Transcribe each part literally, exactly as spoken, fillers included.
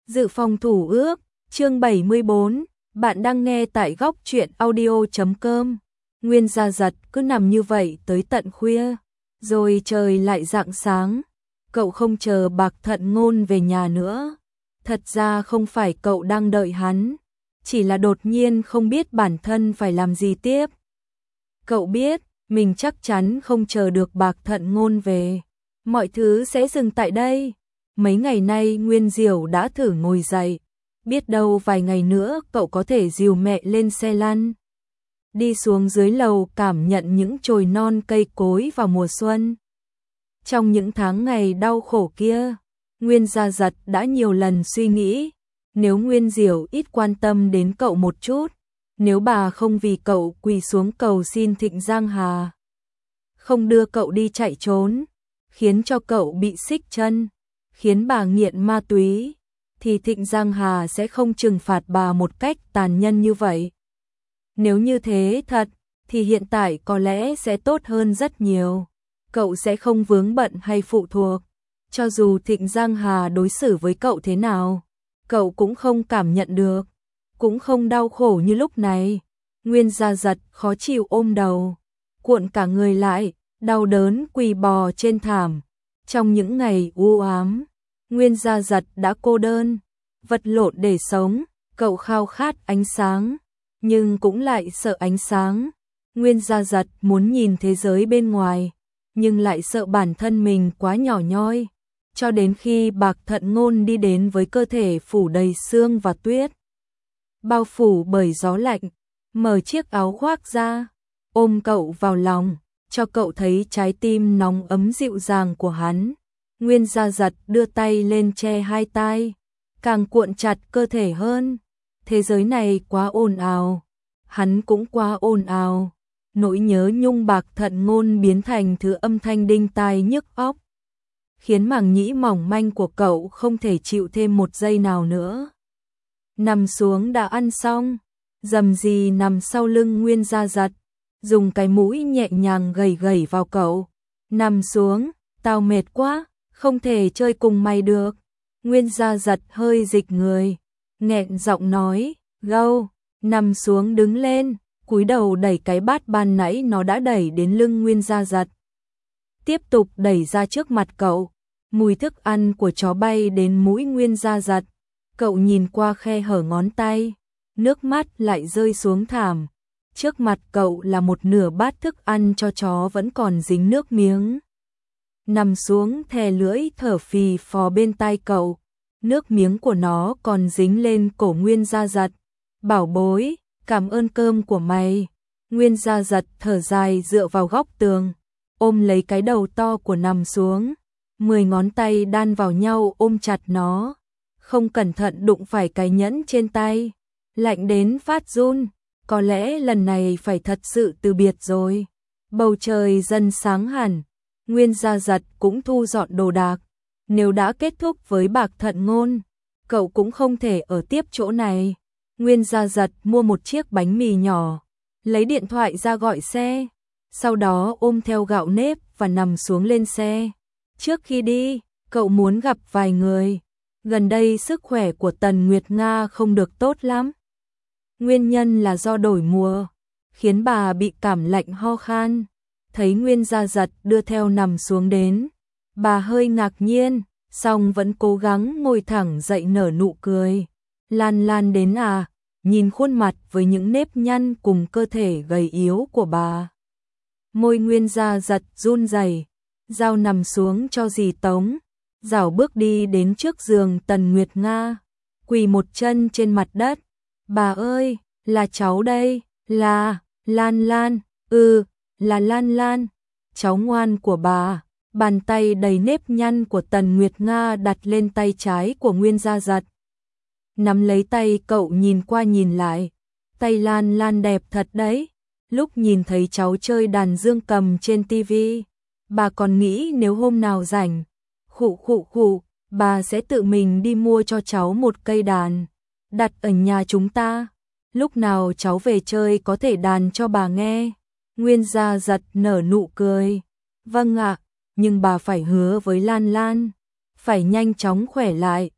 Dự phòng thủ ước, chương bảy mươi bốn, bạn đang nghe tại góc truyện audio chấm com. Nguyên Gia Giật cứ nằm như vậy tới tận khuya, rồi trời lại rạng sáng. Cậu không chờ Bạc Thận Ngôn về nhà nữa. Thật ra không phải cậu đang đợi hắn, chỉ là đột nhiên không biết bản thân phải làm gì tiếp. Cậu biết, mình chắc chắn không chờ được Bạc Thận Ngôn về. Mọi thứ sẽ dừng tại đây. Mấy ngày nay Nguyên Diểu đã thử ngồi dậy. Biết đâu vài ngày nữa cậu có thể dìu mẹ lên xe lăn. Đi xuống dưới lầu cảm nhận những chồi non cây cối vào mùa xuân. Trong những tháng ngày đau khổ kia, Nguyên Gia Giật đã nhiều lần suy nghĩ. Nếu Nguyên Diểu ít quan tâm đến cậu một chút, nếu bà không vì cậu quỳ xuống cầu xin Thịnh Giang Hà, không đưa cậu đi chạy trốn, khiến cho cậu bị xích chân, khiến bà nghiện ma túy, thì Thịnh Giang Hà sẽ không trừng phạt bà một cách tàn nhẫn như vậy. Nếu như thế thật, thì hiện tại có lẽ sẽ tốt hơn rất nhiều. Cậu sẽ không vướng bận hay phụ thuộc. Cho dù Thịnh Giang Hà đối xử với cậu thế nào, cậu cũng không cảm nhận được, cũng không đau khổ như lúc này. Nguyên Gia Giật khó chịu ôm đầu, cuộn cả người lại, đau đớn quỳ bò trên thảm. Trong những ngày u ám, Nguyên Gia Giật đã cô đơn, vật lộn để sống. Cậu khao khát ánh sáng, nhưng cũng lại sợ ánh sáng. Nguyên Gia Giật muốn nhìn thế giới bên ngoài, nhưng lại sợ bản thân mình quá nhỏ nhoi. Cho đến khi Bạc Thận Ngôn đi đến với cơ thể phủ đầy sương và tuyết, bao phủ bởi gió lạnh, mở chiếc áo khoác ra, ôm cậu vào lòng, cho cậu thấy trái tim nóng ấm dịu dàng của hắn. Nguyên Gia Giật đưa tay lên che hai tai, càng cuộn chặt cơ thể hơn. Thế giới này quá ồn ào, hắn cũng quá ồn ào. Nỗi nhớ nhung Bạc Thận Ngôn biến thành thứ âm thanh đinh tai nhức óc, khiến màng nhĩ mỏng manh của cậu không thể chịu thêm một giây nào nữa. Nằm xuống đã ăn xong, dầm gì nằm sau lưng Nguyên Gia Giật, dùng cái mũi nhẹ nhàng gẩy gẩy vào cậu. Nằm xuống, tao mệt quá, không thể chơi cùng mày được. Nguyên Gia Giật hơi dịch người, nghẹn giọng nói, gâu, nằm xuống đứng lên, cúi đầu đẩy cái bát ban nãy nó đã đẩy đến lưng Nguyên Gia Giật. Tiếp tục đẩy ra trước mặt cậu, mùi thức ăn của chó bay đến mũi Nguyên Gia Giật. Cậu nhìn qua khe hở ngón tay, nước mắt lại rơi xuống thảm. Trước mặt cậu là một nửa bát thức ăn cho chó vẫn còn dính nước miếng. Nằm xuống thè lưỡi thở phì phò bên tai cậu, nước miếng của nó còn dính lên cổ Nguyên Gia Giật. Bảo bối, cảm ơn cơm của mày. Nguyên Gia Giật thở dài dựa vào góc tường, ôm lấy cái đầu to của nằm xuống. Mười ngón tay đan vào nhau ôm chặt nó, không cẩn thận đụng phải cái nhẫn trên tay, lạnh đến phát run. Có lẽ lần này phải thật sự từ biệt rồi. Bầu trời dần sáng hẳn, Nguyên Gia Giật cũng thu dọn đồ đạc. Nếu đã kết thúc với Bạc Thận Ngôn, cậu cũng không thể ở tiếp chỗ này. Nguyên Gia Giật mua một chiếc bánh mì nhỏ, lấy điện thoại ra gọi xe, sau đó ôm theo gạo nếp và nằm xuống lên xe. Trước khi đi, cậu muốn gặp vài người. Gần đây sức khỏe của Tần Nguyệt Nga không được tốt lắm. Nguyên nhân là do đổi mùa, khiến bà bị cảm lạnh ho khan. Thấy Nguyên Gia Giật đưa theo nằm xuống đến, bà hơi ngạc nhiên, song vẫn cố gắng ngồi thẳng dậy nở nụ cười. Lan Lan đến à? Nhìn khuôn mặt với những nếp nhăn cùng cơ thể gầy yếu của bà, môi Nguyên Gia Giật run rẩy. Giao nằm xuống cho dì Tống, dảo bước đi đến trước giường Tần Nguyệt Nga, quỳ một chân trên mặt đất. Bà ơi, là cháu đây, là Lan Lan, ừ, là Lan Lan, cháu ngoan của bà. Bàn tay đầy nếp nhăn của Tần Nguyệt Nga đặt lên tay trái của Nguyên Gia Giật, nắm lấy tay cậu nhìn qua nhìn lại. Tay Lan Lan đẹp thật đấy. Lúc nhìn thấy cháu chơi đàn dương cầm trên tivi, bà còn nghĩ nếu hôm nào rảnh, khụ khụ khụ, bà sẽ tự mình đi mua cho cháu một cây đàn, đặt ở nhà chúng ta. Lúc nào cháu về chơi có thể đàn cho bà nghe. Nguyên Gia Giật nở nụ cười. Vâng ạ, nhưng bà phải hứa với Lan Lan, phải nhanh chóng khỏe lại.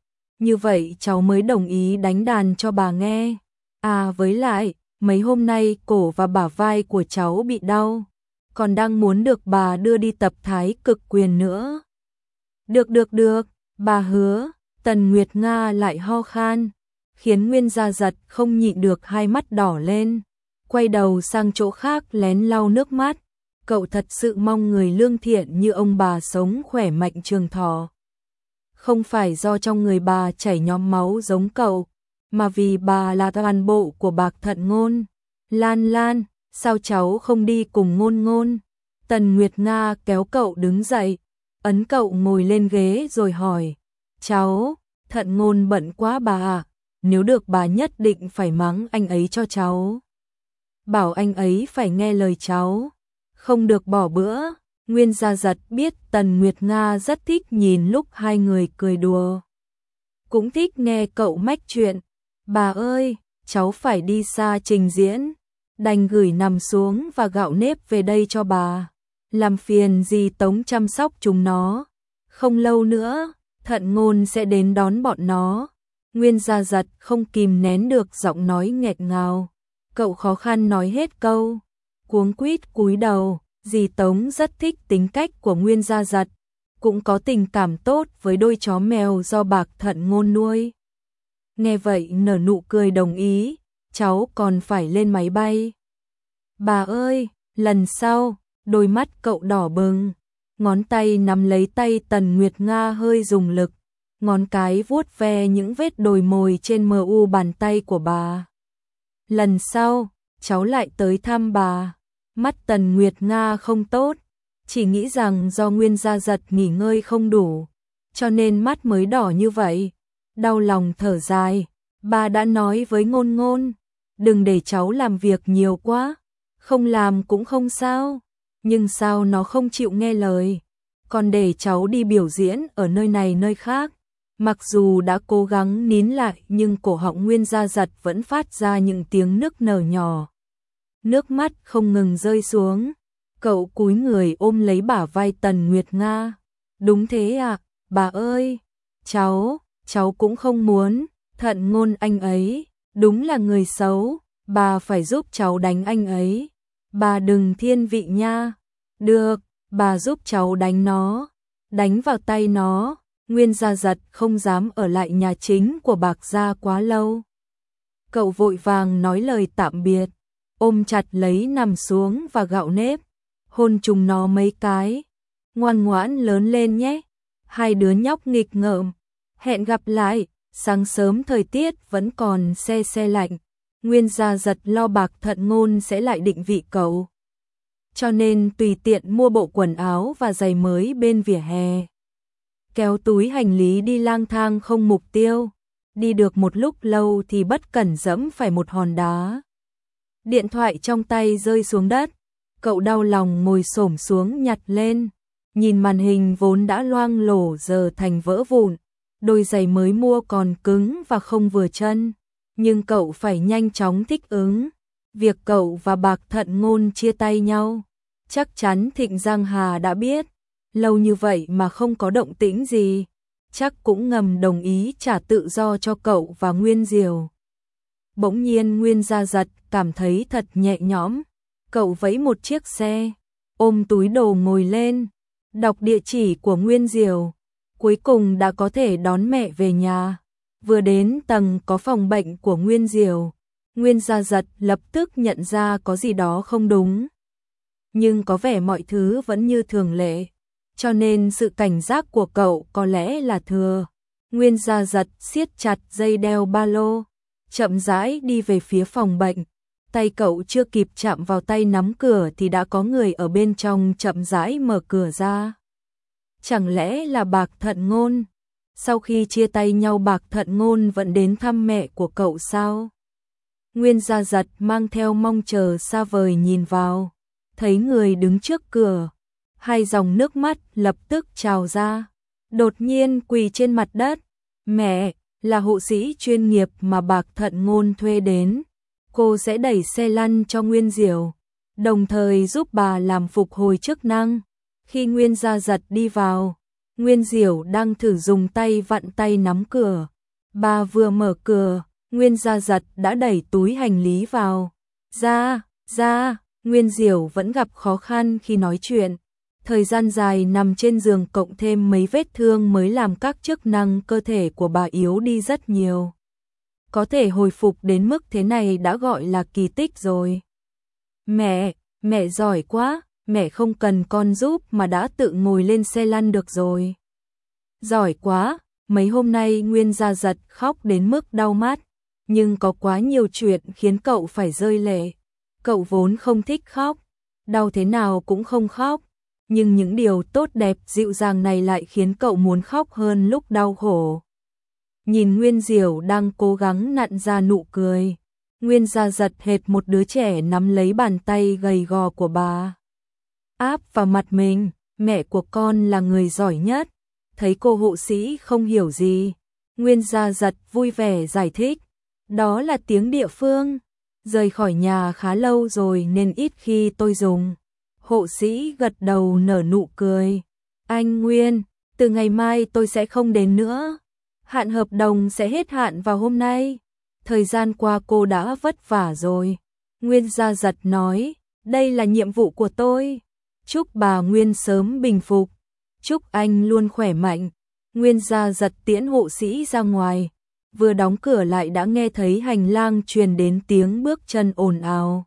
như vậy cháu mới đồng ý đánh đàn cho bà nghe. À với lại, mấy hôm nay cổ và bả vai của cháu bị đau, còn đang muốn được bà đưa đi tập thái cực quyền nữa. Được được được, bà hứa. Tần Nguyệt Nga lại ho khan, khiến Nguyên Gia Giật không nhịn được hai mắt đỏ lên, quay đầu sang chỗ khác lén lau nước mắt. Cậu thật sự mong người lương thiện như ông bà sống khỏe mạnh trường thọ. Không phải do trong người bà chảy nhóm máu giống cậu, mà vì bà là toàn bộ của Bạc Thận Ngôn. Lan Lan, sao cháu không đi cùng Ngôn Ngôn? Tần Nguyệt Nga kéo cậu đứng dậy, ấn cậu ngồi lên ghế rồi hỏi. Cháu, Thận Ngôn bận quá bà ạ, nếu được bà nhất định phải mắng anh ấy cho cháu. Bảo anh ấy phải nghe lời cháu, không được bỏ bữa. Nguyên Gia Giật biết Tần Nguyệt Nga rất thích nhìn lúc hai người cười đùa, cũng thích nghe cậu mách chuyện. Bà ơi, cháu phải đi xa trình diễn, đành gửi nằm xuống và gạo nếp về đây cho bà. Làm phiền dì Tống chăm sóc chúng nó. Không lâu nữa, Thận Ngôn sẽ đến đón bọn nó. Nguyên Gia Giật không kìm nén được giọng nói nghẹt ngào. Cậu khó khăn nói hết câu, cuống quýt cúi đầu. Dì Tống rất thích tính cách của Nguyên Gia Giật, cũng có tình cảm tốt với đôi chó mèo do Bạc Thận Ngôn nuôi. Nghe vậy nở nụ cười đồng ý, cháu còn phải lên máy bay. Bà ơi, lần sau, đôi mắt cậu đỏ bừng, ngón tay nắm lấy tay Tần Nguyệt Nga hơi dùng lực, ngón cái vuốt ve những vết đồi mồi trên mờ u bàn tay của bà. Lần sau, cháu lại tới thăm bà. Mắt Tần Nguyệt Nga không tốt, chỉ nghĩ rằng do Nguyên Gia Giật nghỉ ngơi không đủ, cho nên mắt mới đỏ như vậy. Đau lòng thở dài, bà đã nói với Ngôn Ngôn, đừng để cháu làm việc nhiều quá, không làm cũng không sao, nhưng sao nó không chịu nghe lời, còn để cháu đi biểu diễn ở nơi này nơi khác. Mặc dù đã cố gắng nín lại nhưng cổ họng Nguyên Gia Giật vẫn phát ra những tiếng nức nở nhỏ. Nước mắt không ngừng rơi xuống, cậu cúi người ôm lấy bả vai Tần Nguyệt Nga. Đúng thế à, bà ơi, cháu, cháu cũng không muốn. Thận Ngôn anh ấy, đúng là người xấu, bà phải giúp cháu đánh anh ấy. Bà đừng thiên vị nha. Được, bà giúp cháu đánh nó, đánh vào tay nó. Nguyên Gia Giật không dám ở lại nhà chính của Bạc gia quá lâu. Cậu vội vàng nói lời tạm biệt, ôm chặt lấy nằm xuống và gạo nếp, hôn chúng nó mấy cái. Ngoan ngoãn lớn lên nhé, hai đứa nhóc nghịch ngợm. Hẹn gặp lại, sáng sớm thời tiết vẫn còn se se lạnh. Nguyên Gia Giật lo Bạc Thận Ngôn sẽ lại định vị cậu, cho nên tùy tiện mua bộ quần áo và giày mới bên vỉa hè. Kéo túi hành lý đi lang thang không mục tiêu, đi được một lúc lâu thì bất cẩn dẫm phải một hòn đá. Điện thoại trong tay rơi xuống đất, cậu đau lòng ngồi xổm xuống nhặt lên, nhìn màn hình vốn đã loang lổ giờ thành vỡ vụn, đôi giày mới mua còn cứng và không vừa chân, nhưng cậu phải nhanh chóng thích ứng. Việc cậu và Bạc Thận Ngôn chia tay nhau, chắc chắn Thịnh Giang Hà đã biết, lâu như vậy mà không có động tĩnh gì, chắc cũng ngầm đồng ý trả tự do cho cậu và Nguyên Diều. Bỗng nhiên Nguyên Gia Giật cảm thấy thật nhẹ nhõm, cậu vẫy một chiếc xe, ôm túi đồ ngồi lên, đọc địa chỉ của Nguyên Diều, cuối cùng đã có thể đón mẹ về nhà. Vừa đến tầng có phòng bệnh của Nguyên Diều, Nguyên Gia Giật lập tức nhận ra có gì đó không đúng, nhưng có vẻ mọi thứ vẫn như thường lệ, cho nên sự cảnh giác của cậu có lẽ là thừa. Nguyên Gia Giật siết chặt dây đeo ba lô, chậm rãi đi về phía phòng bệnh. Tay cậu chưa kịp chạm vào tay nắm cửa thì đã có người ở bên trong chậm rãi mở cửa ra. Chẳng lẽ là Bạc Thận Ngôn? Sau khi chia tay nhau Bạc Thận Ngôn vẫn đến thăm mẹ của cậu sao? Nguyên Gia Giật mang theo mong chờ xa vời nhìn vào, thấy người đứng trước cửa, hai dòng nước mắt lập tức trào ra, đột nhiên quỳ trên mặt đất. Mẹ, là hộ sĩ chuyên nghiệp mà Bạc Thận Ngôn thuê đến, cô sẽ đẩy xe lăn cho Nguyên Diều, đồng thời giúp bà làm phục hồi chức năng. Khi Nguyên Gia Giật đi vào, Nguyên Diều đang thử dùng tay vặn tay nắm cửa, Bà vừa mở cửa, Nguyên Gia Giật đã đẩy túi hành lý vào. Ra, ra, Nguyên Diểu vẫn gặp khó khăn khi nói chuyện. Thời gian dài nằm trên giường cộng thêm mấy vết thương mới làm các chức năng cơ thể của bà yếu đi rất nhiều. Có thể hồi phục đến mức thế này đã gọi là kỳ tích rồi. Mẹ, mẹ giỏi quá, mẹ không cần con giúp mà đã tự ngồi lên xe lăn được rồi. Giỏi quá, mấy hôm nay Nguyên Gia Giật khóc đến mức đau mắt, nhưng có quá nhiều chuyện khiến cậu phải rơi lệ. Cậu vốn không thích khóc, đau thế nào cũng không khóc, nhưng những điều tốt đẹp dịu dàng này lại khiến cậu muốn khóc hơn lúc đau khổ. Nhìn Nguyên Diểu đang cố gắng nặn ra nụ cười, Nguyên Gia Giật hệt một đứa trẻ nắm lấy bàn tay gầy gò của bà. Áp vào mặt mình, mẹ của con là người giỏi nhất. Thấy cô hộ sĩ không hiểu gì, Nguyên Gia Giật vui vẻ giải thích. Đó là tiếng địa phương, rời khỏi nhà khá lâu rồi nên ít khi tôi dùng. Hộ sĩ gật đầu nở nụ cười. Anh Nguyên, từ ngày mai tôi sẽ không đến nữa. Hạn hợp đồng sẽ hết hạn vào hôm nay. Thời gian qua cô đã vất vả rồi. Nguyên Gia Giật nói, đây là nhiệm vụ của tôi. Chúc bà Nguyên sớm bình phục. Chúc anh luôn khỏe mạnh. Nguyên Gia Giật tiễn hộ sĩ ra ngoài. Vừa đóng cửa lại đã nghe thấy hành lang truyền đến tiếng bước chân ồn ào.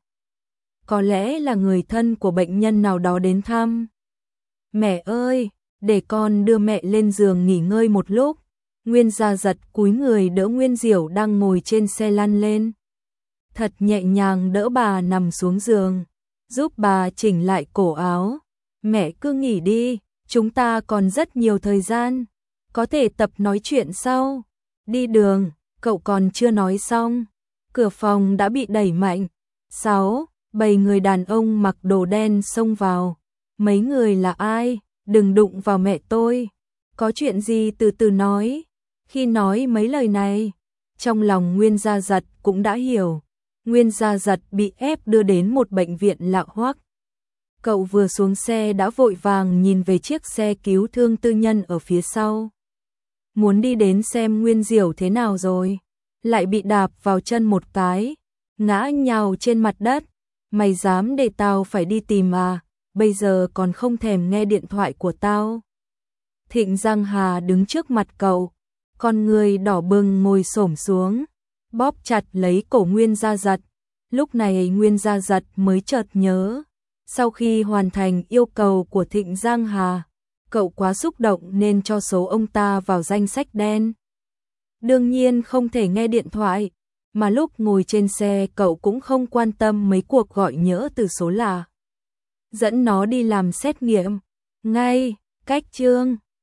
Có lẽ là người thân của bệnh nhân nào đó đến thăm. Mẹ ơi, để con đưa mẹ lên giường nghỉ ngơi một lúc. Nguyên Gia Giật cúi người đỡ Nguyên Diểu đang ngồi trên xe lăn lên. Thật nhẹ nhàng đỡ bà nằm xuống giường, giúp bà chỉnh lại cổ áo. Mẹ cứ nghỉ đi, chúng ta còn rất nhiều thời gian, có thể tập nói chuyện sau. Đi đường, cậu còn chưa nói xong. Cửa phòng đã bị đẩy mạnh. Sáu, bảy người đàn ông mặc đồ đen xông vào. Mấy người là ai? Đừng đụng vào mẹ tôi. Có chuyện gì từ từ nói. Khi nói mấy lời này, trong lòng Nguyên Gia Giật cũng đã hiểu. Nguyên Gia Giật bị ép đưa đến một bệnh viện lạ hoắc. Cậu vừa xuống xe đã vội vàng nhìn về chiếc xe cứu thương tư nhân ở phía sau. Muốn đi đến xem Nguyên Diểu thế nào rồi, lại bị đạp vào chân một cái, ngã nhào trên mặt đất. Mày dám để tao phải đi tìm à, bây giờ còn không thèm nghe điện thoại của tao. Thịnh Giang Hà đứng trước mặt cậu, con người đỏ bừng ngồi xổm xuống, bóp chặt lấy cổ Nguyên Gia Giật. Lúc này Nguyên Gia Giật mới chợt nhớ, sau khi hoàn thành yêu cầu của Thịnh Giang Hà, cậu quá xúc động nên cho số ông ta vào danh sách đen. Đương nhiên không thể nghe điện thoại, mà lúc ngồi trên xe cậu cũng không quan tâm mấy cuộc gọi nhỡ từ số lạ. Dẫn nó đi làm xét nghiệm. Ngay, cách chương